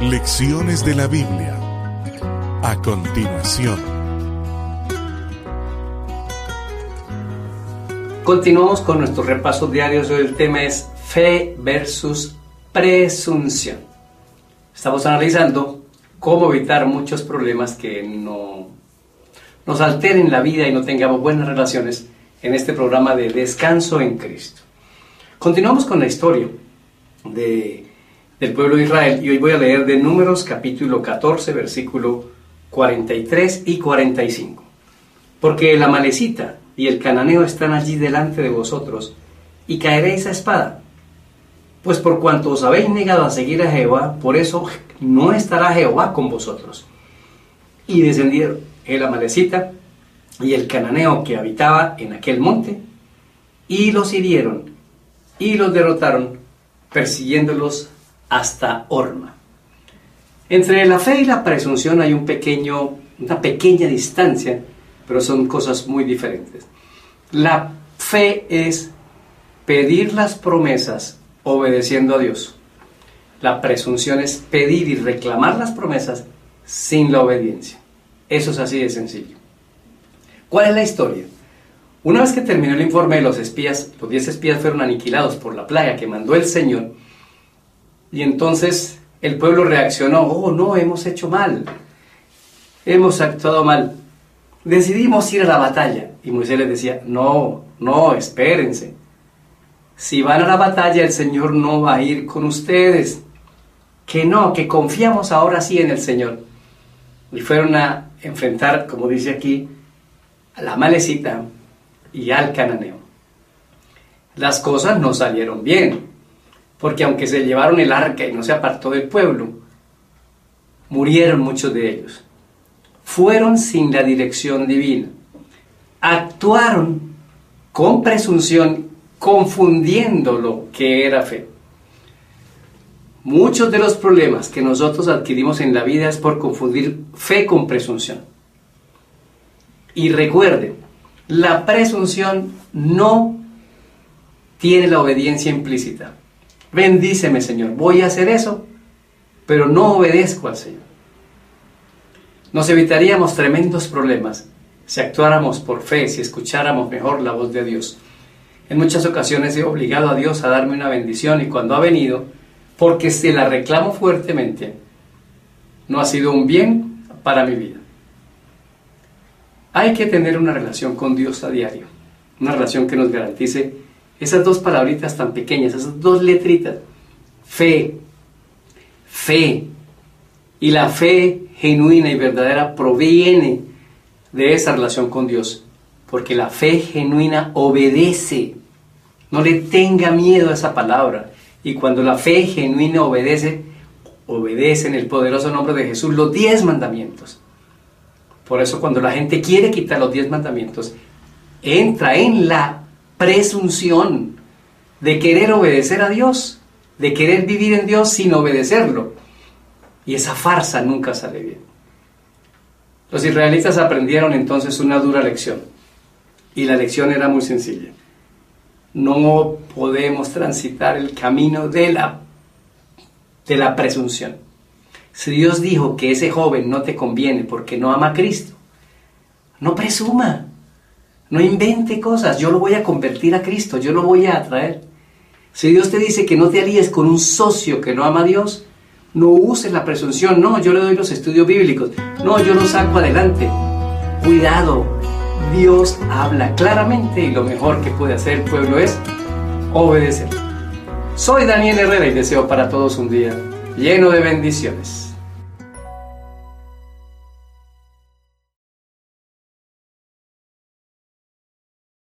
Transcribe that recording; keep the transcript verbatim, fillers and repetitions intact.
Lecciones de la Biblia. A continuación. Continuamos con nuestros repasos diarios. Hoy el tema es fe versus presunción. Estamos analizando cómo evitar muchos problemas que no nos alteren la vida y no tengamos buenas relaciones en este programa de Descanso en Cristo. Continuamos con la historia de, del pueblo de Israel y hoy voy a leer de Números capítulo catorce, versículo cuarenta y tres y cuarenta y cinco. Porque el amalecita y el cananeo están allí delante de vosotros, y caeréis a espada. Pues por cuanto os habéis negado a seguir a Jehová, por eso no estará Jehová con vosotros. Y descendieron el amalecita y el cananeo que habitaba en aquel monte, y los hirieron, y los derrotaron, persiguiéndolos hasta Horma. Entre la fe y la presunción hay un pequeño, una pequeña distancia, pero son cosas muy diferentes. La fe es pedir las promesas obedeciendo a Dios. La presunción es pedir y reclamar las promesas sin la obediencia. Eso es así de sencillo. ¿Cuál es la historia? Una vez que terminó el informe de los espías, los diez espías fueron aniquilados por la plaga que mandó el Señor, y entonces el pueblo reaccionó: oh no, hemos hecho mal, hemos actuado mal, decidimos ir a la batalla. Y Moisés les decía: no, no, espérense, si van a la batalla el Señor no va a ir con ustedes, que no, que confiamos ahora sí en el Señor. Y fueron a enfrentar, como dice aquí, a la amalecita y al cananeo. Las cosas no salieron bien, porque aunque se llevaron el arca y no se apartó del pueblo, murieron muchos de ellos. Fueron sin la dirección divina. Actuaron con presunción, confundiendo lo que era fe. Muchos de los problemas que nosotros adquirimos en la vida es por confundir fe con presunción. Y recuerden, la presunción no tiene la obediencia implícita. Bendíceme, Señor, voy a hacer eso, pero no obedezco al Señor. Nos evitaríamos tremendos problemas si actuáramos por fe, si escucháramos mejor la voz de Dios. En muchas ocasiones he obligado a Dios a darme una bendición, y cuando ha venido, porque se la reclamo fuertemente, no ha sido un bien para mi vida. Hay que tener una relación con Dios a diario, una relación que nos garantice esas dos palabritas tan pequeñas, esas dos letritas: fe, fe. Y la fe genuina y verdadera proviene de esa relación con Dios, porque la fe genuina obedece. No le tenga miedo a esa palabra. Y cuando la fe genuina obedece, obedece en el poderoso nombre de Jesús los diez mandamientos. Por eso cuando la gente quiere quitar los diez mandamientos, entra en la presunción de querer obedecer a Dios, de querer vivir en Dios sin obedecerlo. Y esa farsa nunca sale bien. Los israelitas aprendieron entonces una dura lección. Y la lección era muy sencilla. No podemos transitar el camino de la, de la presunción. Si Dios dijo que ese joven no te conviene porque no ama a Cristo, no presuma, no invente cosas. Yo lo voy a convertir a Cristo, yo lo voy a atraer. Si Dios te dice que no te alíes con un socio que no ama a Dios, no uses la presunción. No, yo le doy los estudios bíblicos. No, yo lo saco adelante. Cuidado, Dios habla claramente y lo mejor que puede hacer el pueblo es obedecer. Soy Daniel Herrera y deseo para todos un día lleno de bendiciones.